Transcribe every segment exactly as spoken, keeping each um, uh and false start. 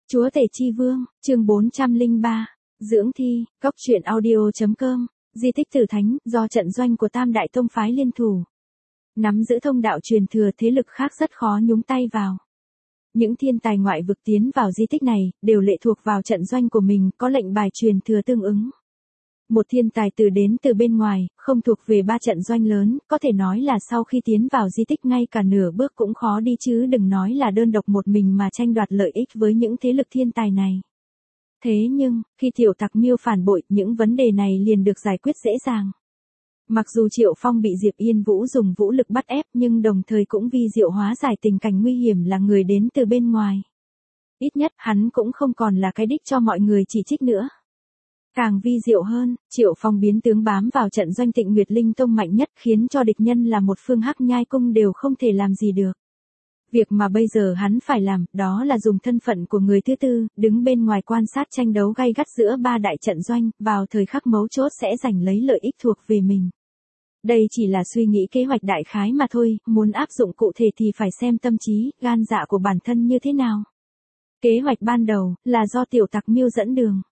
Chúa Tể Chi Vương, chương bốn trăm lẻ ba, Dưỡng Thi, Cóc truyện audio.com, Di tích Tử Thánh, do trận doanh của Tam Đại Tông Phái liên thủ. Nắm giữ thông đạo truyền thừa, thế lực khác rất khó nhúng tay vào. Những thiên tài ngoại vực tiến vào di tích này, đều lệ thuộc vào trận doanh của mình, có lệnh bài truyền thừa tương ứng. Một thiên tài từ đến từ bên ngoài, không thuộc về ba trận doanh lớn, có thể nói là sau khi tiến vào di tích ngay cả nửa bước cũng khó đi chứ đừng nói là đơn độc một mình mà tranh đoạt lợi ích với những thế lực thiên tài này. Thế nhưng, khi Tiểu Tặc Miêu phản bội, những vấn đề này liền được giải quyết dễ dàng. Mặc dù Triệu Phong bị Diệp Yên Vũ dùng vũ lực bắt ép nhưng đồng thời cũng vi diệu hóa giải tình cảnh nguy hiểm là người đến từ bên ngoài. Ít nhất hắn cũng không còn là cái đích cho mọi người chỉ trích nữa. Càng vi diệu hơn, Triệu Phong biến tướng bám vào trận doanh Tịnh Nguyệt Linh Tông mạnh nhất khiến cho địch nhân là một phương Hắc Nhai Cung đều không thể làm gì được. Việc mà bây giờ hắn phải làm, đó là dùng thân phận của người thứ tư, đứng bên ngoài quan sát tranh đấu gay gắt giữa ba đại trận doanh, vào thời khắc mấu chốt sẽ giành lấy lợi ích thuộc về mình. Đây chỉ là suy nghĩ kế hoạch đại khái mà thôi, muốn áp dụng cụ thể thì phải xem tâm trí, gan dạ của bản thân như thế nào. Kế hoạch ban đầu, là do Tiểu Tặc Miêu dẫn đường.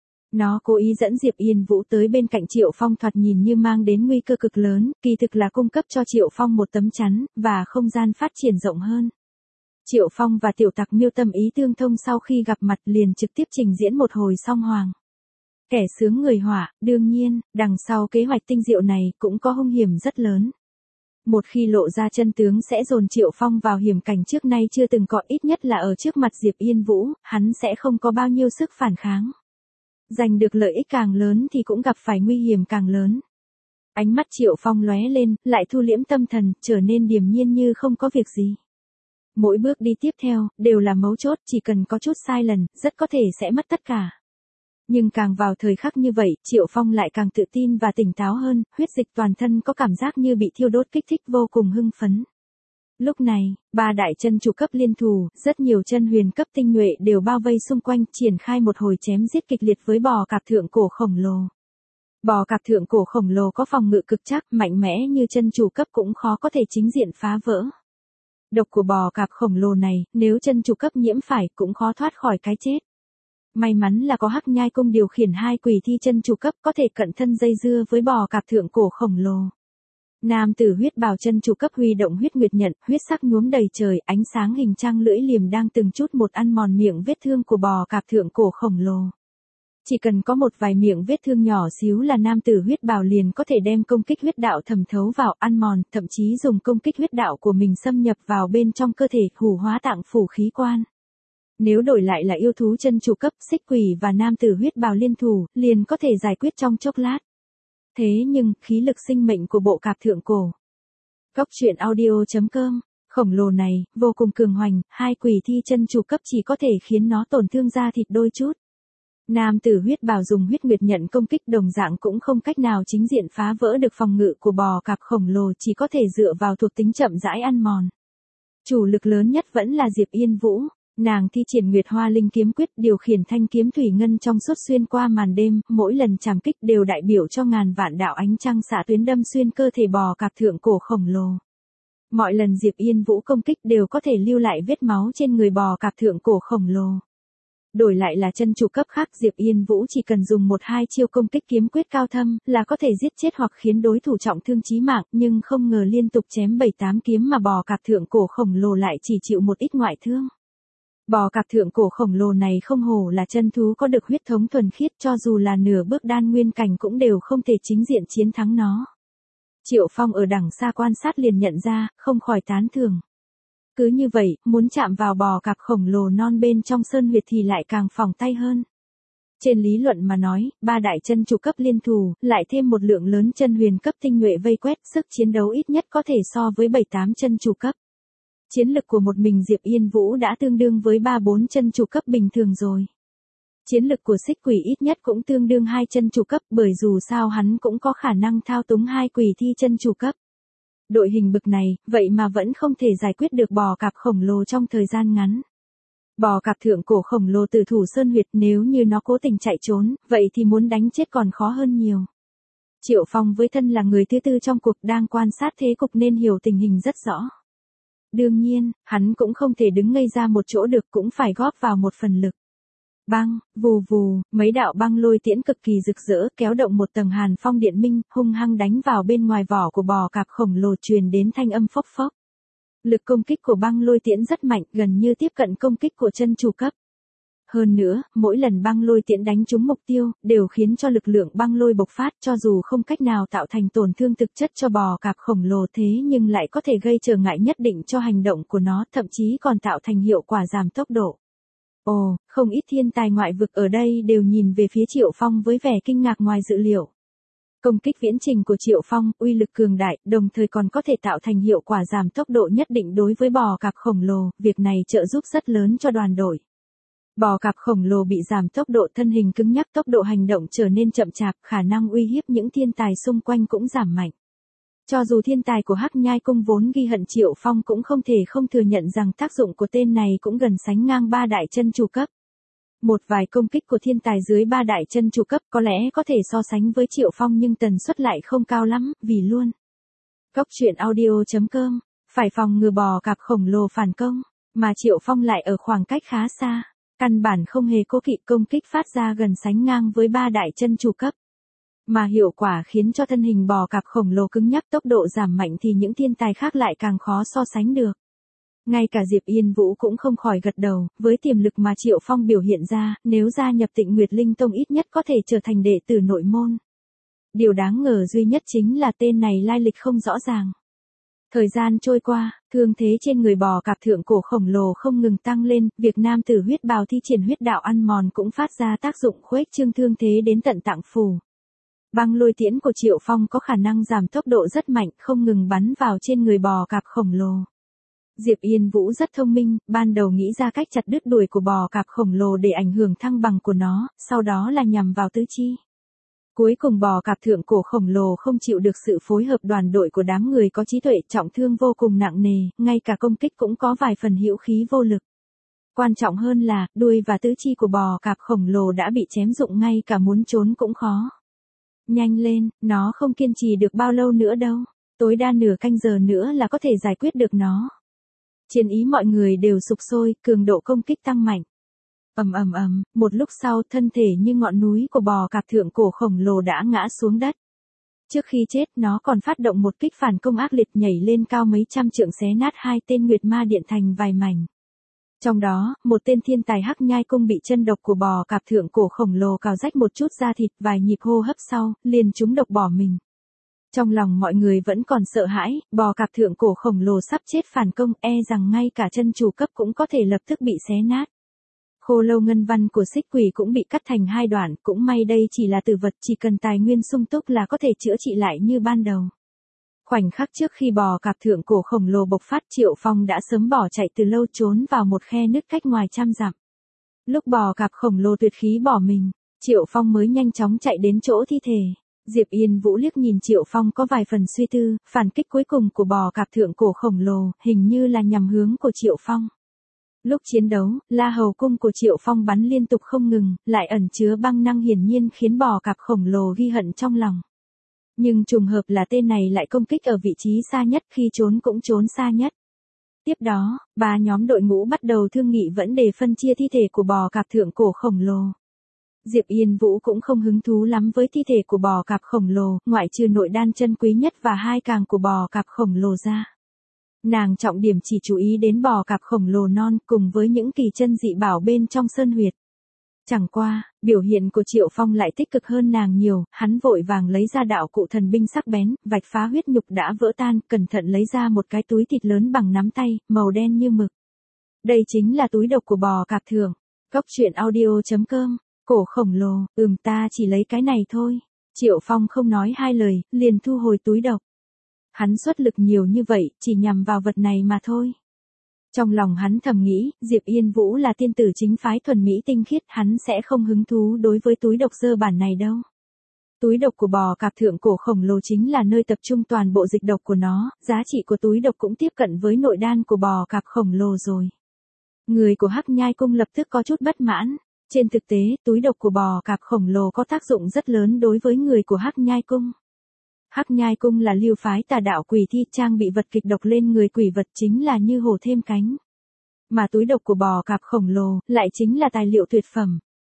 Nó cố ý dẫn Diệp Yên Vũ tới bên cạnh Triệu Phong thoạt nhìn như mang đến nguy cơ cực lớn, kỳ thực là cung cấp cho Triệu Phong một tấm chắn, và không gian phát triển rộng hơn. Triệu Phong và Tiểu Tặc Miêu tâm ý tương thông sau khi gặp mặt liền trực tiếp trình diễn một hồi song hoàng. Kẻ sướng người họa, đương nhiên, đằng sau kế hoạch tinh diệu này cũng có hung hiểm rất lớn. Một khi lộ ra chân tướng sẽ dồn Triệu Phong vào hiểm cảnh trước nay chưa từng có, ít nhất là ở trước mặt Diệp Yên Vũ, hắn sẽ không có bao nhiêu sức phản kháng. Giành được lợi ích càng lớn thì cũng gặp phải nguy hiểm càng lớn. Ánh mắt Triệu Phong lóe lên, lại thu liễm tâm thần, trở nên điềm nhiên như không có việc gì. Mỗi bước đi tiếp theo, đều là mấu chốt, chỉ cần có chút sai lầm, rất có thể sẽ mất tất cả. Nhưng càng vào thời khắc như vậy, Triệu Phong lại càng tự tin và tỉnh táo hơn, huyết dịch toàn thân có cảm giác như bị thiêu đốt kích thích vô cùng hưng phấn. Lúc này, ba đại chân chủ cấp liên thủ, rất nhiều chân huyền cấp tinh nhuệ đều bao vây xung quanh, triển khai một hồi chém giết kịch liệt với bò cạp thượng cổ khổng lồ. Bò cạp thượng cổ khổng lồ có phòng ngự cực chắc, mạnh mẽ như chân chủ cấp cũng khó có thể chính diện phá vỡ. Độc của bò cạp khổng lồ này, nếu chân chủ cấp nhiễm phải cũng khó thoát khỏi cái chết. May mắn là có Hắc Nhai Cung điều khiển hai quỷ thi chân chủ cấp có thể cận thân dây dưa với bò cạp thượng cổ khổng lồ. Nam tử huyết bào chân chủ cấp huy động huyết nguyệt nhận, huyết sắc nhuốm đầy trời, ánh sáng hình trăng lưỡi liềm đang từng chút một ăn mòn miệng vết thương của bò cạp thượng cổ khổng lồ. Chỉ cần có một vài miệng vết thương nhỏ xíu là nam tử huyết bào liền có thể đem công kích huyết đạo thẩm thấu vào, ăn mòn, thậm chí dùng công kích huyết đạo của mình xâm nhập vào bên trong cơ thể, hủ hóa tạng phủ khí quan. Nếu đổi lại là yêu thú chân chủ cấp, xích quỷ và nam tử huyết bào liên thủ, liền có thể giải quyết trong chốc lát. Thế nhưng, khí lực sinh mệnh của bộ cạp thượng cổ. Cóc truyện audio.com, khổng lồ này, vô cùng cường hoành, hai quỷ thi chân chủ cấp chỉ có thể khiến nó tổn thương da thịt đôi chút. Nam tử huyết bào dùng huyết nguyệt nhận công kích đồng dạng cũng không cách nào chính diện phá vỡ được phòng ngự của bò cạp khổng lồ, chỉ có thể dựa vào thuộc tính chậm rãi ăn mòn. Chủ lực lớn nhất vẫn là Diệp Yên Vũ. Nàng thi triển Nguyệt Hoa Linh kiếm quyết, điều khiển thanh kiếm thủy ngân trong suốt xuyên qua màn đêm, mỗi lần chạm kích đều đại biểu cho ngàn vạn đạo ánh trăng xạ tuyến đâm xuyên cơ thể bò cạp thượng cổ khổng lồ. Mọi lần Diệp Yên Vũ công kích đều có thể lưu lại vết máu trên người bò cạp thượng cổ khổng lồ. Đổi lại là chân chủ cấp khác, Diệp Yên Vũ chỉ cần dùng một hai chiêu công kích kiếm quyết cao thâm là có thể giết chết hoặc khiến đối thủ trọng thương chí mạng, nhưng không ngờ liên tục chém bảy tám kiếm mà bò cạp thượng cổ khổng lồ lại chỉ chịu một ít ngoại thương. Bò cạp thượng cổ khổng lồ này không hổ là chân thú có được huyết thống thuần khiết, cho dù là nửa bước đan nguyên cảnh cũng đều không thể chính diện chiến thắng nó. Triệu Phong ở đằng xa quan sát liền nhận ra, không khỏi tán thưởng. Cứ như vậy, muốn chạm vào bò cạp khổng lồ non bên trong sơn huyệt thì lại càng phỏng tay hơn. Trên lý luận mà nói, ba đại chân chủ cấp liên thủ, lại thêm một lượng lớn chân huyền cấp tinh nhuệ vây quét, sức chiến đấu ít nhất có thể so với bảy tám chân chủ cấp. Chiến lực của một mình Diệp Yên Vũ đã tương đương với ba bốn chân chủ cấp bình thường rồi. Chiến lực của xích quỷ ít nhất cũng tương đương hai chân chủ cấp, bởi dù sao hắn cũng có khả năng thao túng hai quỷ thi chân chủ cấp. Đội hình bực này, vậy mà vẫn không thể giải quyết được bò cạp khổng lồ trong thời gian ngắn. Bò cạp thượng cổ khổng lồ từ thủ sơn huyệt, nếu như nó cố tình chạy trốn, vậy thì muốn đánh chết còn khó hơn nhiều. Triệu Phong với thân là người thứ tư trong cuộc đang quan sát thế cục nên hiểu tình hình rất rõ. Đương nhiên, hắn cũng không thể đứng ngây ra một chỗ được, cũng phải góp vào một phần lực. Băng, vù vù, mấy đạo băng lôi tiễn cực kỳ rực rỡ kéo động một tầng hàn phong điện minh, hung hăng đánh vào bên ngoài vỏ của bò cạp khổng lồ truyền đến thanh âm phốc phốc. Lực công kích của băng lôi tiễn rất mạnh, gần như tiếp cận công kích của chân chủ cấp. Hơn nữa, mỗi lần băng lôi tiễn đánh trúng mục tiêu, đều khiến cho lực lượng băng lôi bộc phát, cho dù không cách nào tạo thành tổn thương thực chất cho bò cạp khổng lồ thế nhưng lại có thể gây trở ngại nhất định cho hành động của nó, thậm chí còn tạo thành hiệu quả giảm tốc độ. Ồ, không ít thiên tài ngoại vực ở đây đều nhìn về phía Triệu Phong với vẻ kinh ngạc ngoài dự liệu. Công kích viễn trình của Triệu Phong, uy lực cường đại, đồng thời còn có thể tạo thành hiệu quả giảm tốc độ nhất định đối với bò cạp khổng lồ, việc này trợ giúp rất lớn cho đoàn đội. Bò cạp khổng lồ bị giảm tốc độ, thân hình cứng nhắc, tốc độ hành động trở nên chậm chạp, khả năng uy hiếp những thiên tài xung quanh cũng giảm mạnh. Cho dù thiên tài của Hắc Nhai Cung vốn ghi hận Triệu Phong cũng không thể không thừa nhận rằng tác dụng của tên này cũng gần sánh ngang ba đại chân chủ cấp. Một vài công kích của thiên tài dưới ba đại chân chủ cấp có lẽ có thể so sánh với Triệu Phong nhưng tần suất lại không cao lắm, vì luôn. Cốc truyện audio chấm com, phải phòng ngừa bò cạp khổng lồ phản công, mà Triệu Phong lại ở khoảng cách khá xa, căn bản không hề cố kỵ, công kích phát ra gần sánh ngang với ba đại chân chủ cấp. Mà hiệu quả khiến cho thân hình bò cạp khổng lồ cứng nhắc, tốc độ giảm mạnh thì những thiên tài khác lại càng khó so sánh được. Ngay cả Diệp Yên Vũ cũng không khỏi gật đầu, với tiềm lực mà Triệu Phong biểu hiện ra, nếu gia nhập Tịnh Nguyệt Linh Tông ít nhất có thể trở thành đệ tử nội môn. Điều đáng ngờ duy nhất chính là tên này lai lịch không rõ ràng. Thời gian trôi qua, thương thế trên người bò cạp thượng cổ khổng lồ không ngừng tăng lên, việc nam tử huyết bào thi triển huyết đạo ăn mòn cũng phát ra tác dụng khuếch trương thương thế đến tận tạng phủ. Băng lôi tiễn của Triệu Phong có khả năng giảm tốc độ rất mạnh, không ngừng bắn vào trên người bò cạp khổng lồ. Diệp Yên Vũ rất thông minh, ban đầu nghĩ ra cách chặt đứt đuôi của bò cạp khổng lồ để ảnh hưởng thăng bằng của nó, sau đó là nhằm vào tứ chi. Cuối cùng bò cạp thượng cổ khổng lồ không chịu được sự phối hợp đoàn đội của đám người có trí tuệ, trọng thương vô cùng nặng nề, ngay cả công kích cũng có vài phần hữu khí vô lực. Quan trọng hơn là, đuôi và tứ chi của bò cạp khổng lồ đã bị chém rụng, ngay cả muốn trốn cũng khó. Nhanh lên, nó không kiên trì được bao lâu nữa đâu, tối đa nửa canh giờ nữa là có thể giải quyết được nó. Chiến ý mọi người đều sục sôi, cường độ công kích tăng mạnh. Ầm ầm ầm, một lúc sau, thân thể như ngọn núi của bò cạp thượng cổ khổng lồ đã ngã xuống đất. Trước khi chết, nó còn phát động một kích phản công ác liệt, nhảy lên cao mấy trăm trượng xé nát hai tên Nguyệt Ma Điện thành vài mảnh. Trong đó, một tên thiên tài Hắc Nhai Cung bị chân độc của bò cạp thượng cổ khổng lồ cào rách một chút da thịt, vài nhịp hô hấp sau, liền trúng độc bỏ mình. Trong lòng mọi người vẫn còn sợ hãi, bò cạp thượng cổ khổng lồ sắp chết phản công, e rằng ngay cả chân chủ cấp cũng có thể lập tức bị xé nát. Khô lâu ngân văn của xích quỷ cũng bị cắt thành hai đoạn, cũng may đây chỉ là tử vật, chỉ cần tài nguyên sung túc là có thể chữa trị lại như ban đầu. Khoảnh khắc trước khi bò cạp thượng cổ khổng lồ bộc phát, Triệu Phong đã sớm bỏ chạy từ lâu, trốn vào một khe nứt cách ngoài trăm dặm. Lúc bò cạp khổng lồ tuyệt khí bỏ mình, Triệu Phong mới nhanh chóng chạy đến chỗ thi thể. Diệp Yên Vũ liếc nhìn Triệu Phong có vài phần suy tư, phản kích cuối cùng của bò cạp thượng cổ khổng lồ, hình như là nhằm hướng của Triệu Phong. Lúc chiến đấu, La Hầu cung của Triệu Phong bắn liên tục không ngừng, lại ẩn chứa băng năng, hiển nhiên khiến bò cạp khổng lồ ghi hận trong lòng. Nhưng trùng hợp là tên này lại công kích ở vị trí xa nhất, khi trốn cũng trốn xa nhất. Tiếp đó, ba nhóm đội ngũ bắt đầu thương nghị vấn đề phân chia thi thể của bò cạp thượng cổ khổng lồ. Diệp Yên Vũ cũng không hứng thú lắm với thi thể của bò cạp khổng lồ, ngoại trừ nội đan chân quý nhất và hai càng của bò cạp khổng lồ ra. Nàng trọng điểm chỉ chú ý đến bò cạp khổng lồ non cùng với những kỳ chân dị bảo bên trong sơn huyệt. Chẳng qua, biểu hiện của Triệu Phong lại tích cực hơn nàng nhiều, hắn vội vàng lấy ra đạo cụ thần binh sắc bén, vạch phá huyết nhục đã vỡ tan, cẩn thận lấy ra một cái túi thịt lớn bằng nắm tay, màu đen như mực. Đây chính là túi độc của bò cạp thượng. Cốc truyện audio chấm com, cổ khổng lồ, ừm ta chỉ lấy cái này thôi. Triệu Phong không nói hai lời, liền thu hồi túi độc. Hắn xuất lực nhiều như vậy, chỉ nhằm vào vật này mà thôi. Trong lòng hắn thầm nghĩ, Diệp Yên Vũ là tiên tử chính phái thuần mỹ tinh khiết, hắn sẽ không hứng thú đối với túi độc dơ bản này đâu. Túi độc của bò cạp thượng cổ khổng lồ chính là nơi tập trung toàn bộ dịch độc của nó, giá trị của túi độc cũng tiếp cận với nội đan của bò cạp khổng lồ rồi. Người của Hắc Nhai Cung lập tức có chút bất mãn. Trên thực tế, túi độc của bò cạp khổng lồ có tác dụng rất lớn đối với người của Hắc Nhai Cung. Hắc Nhai Cung là lưu phái tà đạo quỷ thi, trang bị vật kịch độc lên người quỷ vật chính là như hổ thêm cánh. Mà túi độc của bò cạp khổng lồ lại chính là tài liệu tuyệt phẩm.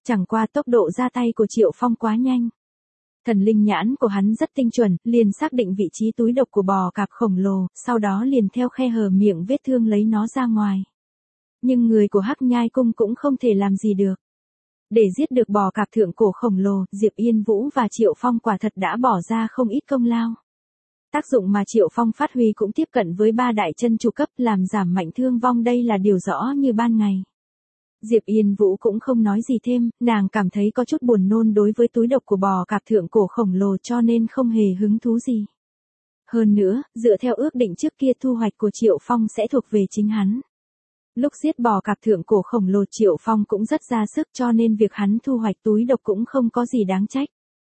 Chẳng qua tốc độ ra tay của Triệu Phong quá nhanh. Thần linh nhãn của hắn rất tinh chuẩn, liền xác định vị trí túi độc của bò cạp khổng lồ, sau đó liền theo khe hở miệng vết thương lấy nó ra ngoài. Nhưng người của Hắc Nhai Cung cũng không thể làm gì được. Để giết được bò cạp thượng cổ khổng lồ, Diệp Yên Vũ và Triệu Phong quả thật đã bỏ ra không ít công lao. Tác dụng mà Triệu Phong phát huy cũng tiếp cận với ba đại chân chủ cấp, làm giảm mạnh thương vong, đây là điều rõ như ban ngày. Diệp Yên Vũ cũng không nói gì thêm, nàng cảm thấy có chút buồn nôn đối với túi độc của bò cạp thượng cổ khổng lồ cho nên không hề hứng thú gì. Hơn nữa, dựa theo ước định trước kia thu hoạch của Triệu Phong sẽ thuộc về chính hắn. Lúc giết bò cạp thượng cổ khổng lồ Triệu Phong cũng rất ra sức cho nên việc hắn thu hoạch túi độc cũng không có gì đáng trách.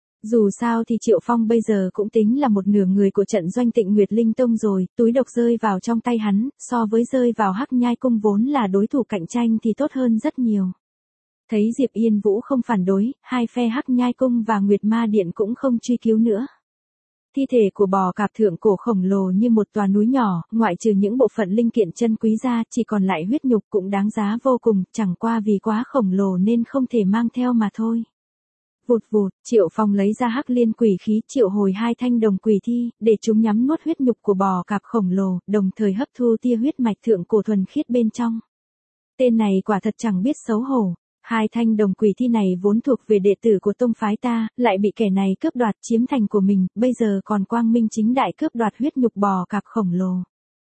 Dù sao thì Triệu Phong bây giờ cũng tính là một nửa người của trận doanh Tịnh Nguyệt Linh Tông rồi, túi độc rơi vào trong tay hắn, so với rơi vào Hắc Nhai Cung vốn là đối thủ cạnh tranh thì tốt hơn rất nhiều. Thấy Diệp Yên Vũ không phản đối, hai phe Hắc Nhai Cung và Nguyệt Ma Điện cũng không truy cứu nữa. Thi thể của bò cạp thượng cổ khổng lồ như một tòa núi nhỏ, ngoại trừ những bộ phận linh kiện chân quý ra, chỉ còn lại huyết nhục cũng đáng giá vô cùng, chẳng qua vì quá khổng lồ nên không thể mang theo mà thôi. Vụt vụt, Triệu Phong lấy ra Hắc Liên Quỷ Khí, triệu hồi hai thanh đồng quỷ thi, để chúng nhắm nuốt huyết nhục của bò cạp khổng lồ, đồng thời hấp thu tia huyết mạch thượng cổ thuần khiết bên trong. Tên này quả thật chẳng biết xấu hổ. Hai thanh đồng quỷ thi này vốn thuộc về đệ tử của tông phái ta, lại bị kẻ này cướp đoạt chiếm thành của mình, bây giờ còn quang minh chính đại cướp đoạt huyết nhục bò cạp khổng lồ.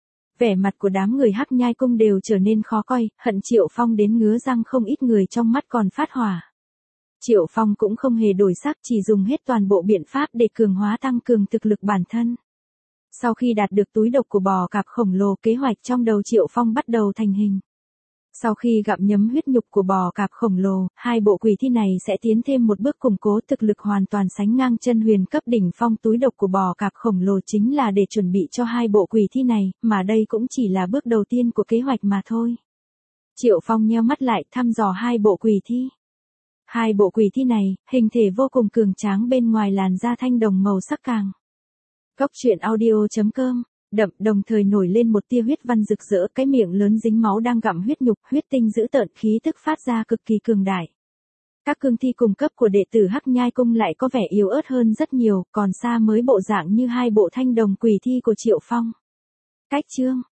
Vẻ mặt của đám người Hắc Nhai Cung đều trở nên khó coi, hận Triệu Phong đến ngứa răng, không ít người trong mắt còn phát hỏa. Triệu Phong cũng không hề đổi sắc, chỉ dùng hết toàn bộ biện pháp để cường hóa tăng cường thực lực bản thân. Sau khi đạt được túi độc của bò cạp khổng lồ, kế hoạch trong đầu Triệu Phong bắt đầu thành hình. Sau khi gặm nhấm huyết nhục của bò cạp khổng lồ, hai bộ quỷ thi này sẽ tiến thêm một bước củng cố thực lực hoàn toàn sánh ngang chân huyền cấp đỉnh phong. Túi độc của bò cạp khổng lồ chính là để chuẩn bị cho hai bộ quỷ thi này, mà đây cũng chỉ là bước đầu tiên của kế hoạch mà thôi. Triệu Phong nheo mắt lại, thăm dò hai bộ quỷ thi. Hai bộ quỷ thi này, hình thể vô cùng cường tráng, bên ngoài làn da thanh đồng màu sắc càng. Cốc truyện audio chấm com đậm, đồng thời nổi lên một tia huyết văn rực rỡ, cái miệng lớn dính máu đang gặm huyết nhục, huyết tinh dữ tợn, khí tức phát ra cực kỳ cường đại. Các cương thi cùng cấp của đệ tử Hắc Nhai Cung lại có vẻ yếu ớt hơn rất nhiều, còn xa mới bộ dạng như hai bộ thanh đồng quỷ thi của Triệu Phong. Cách chương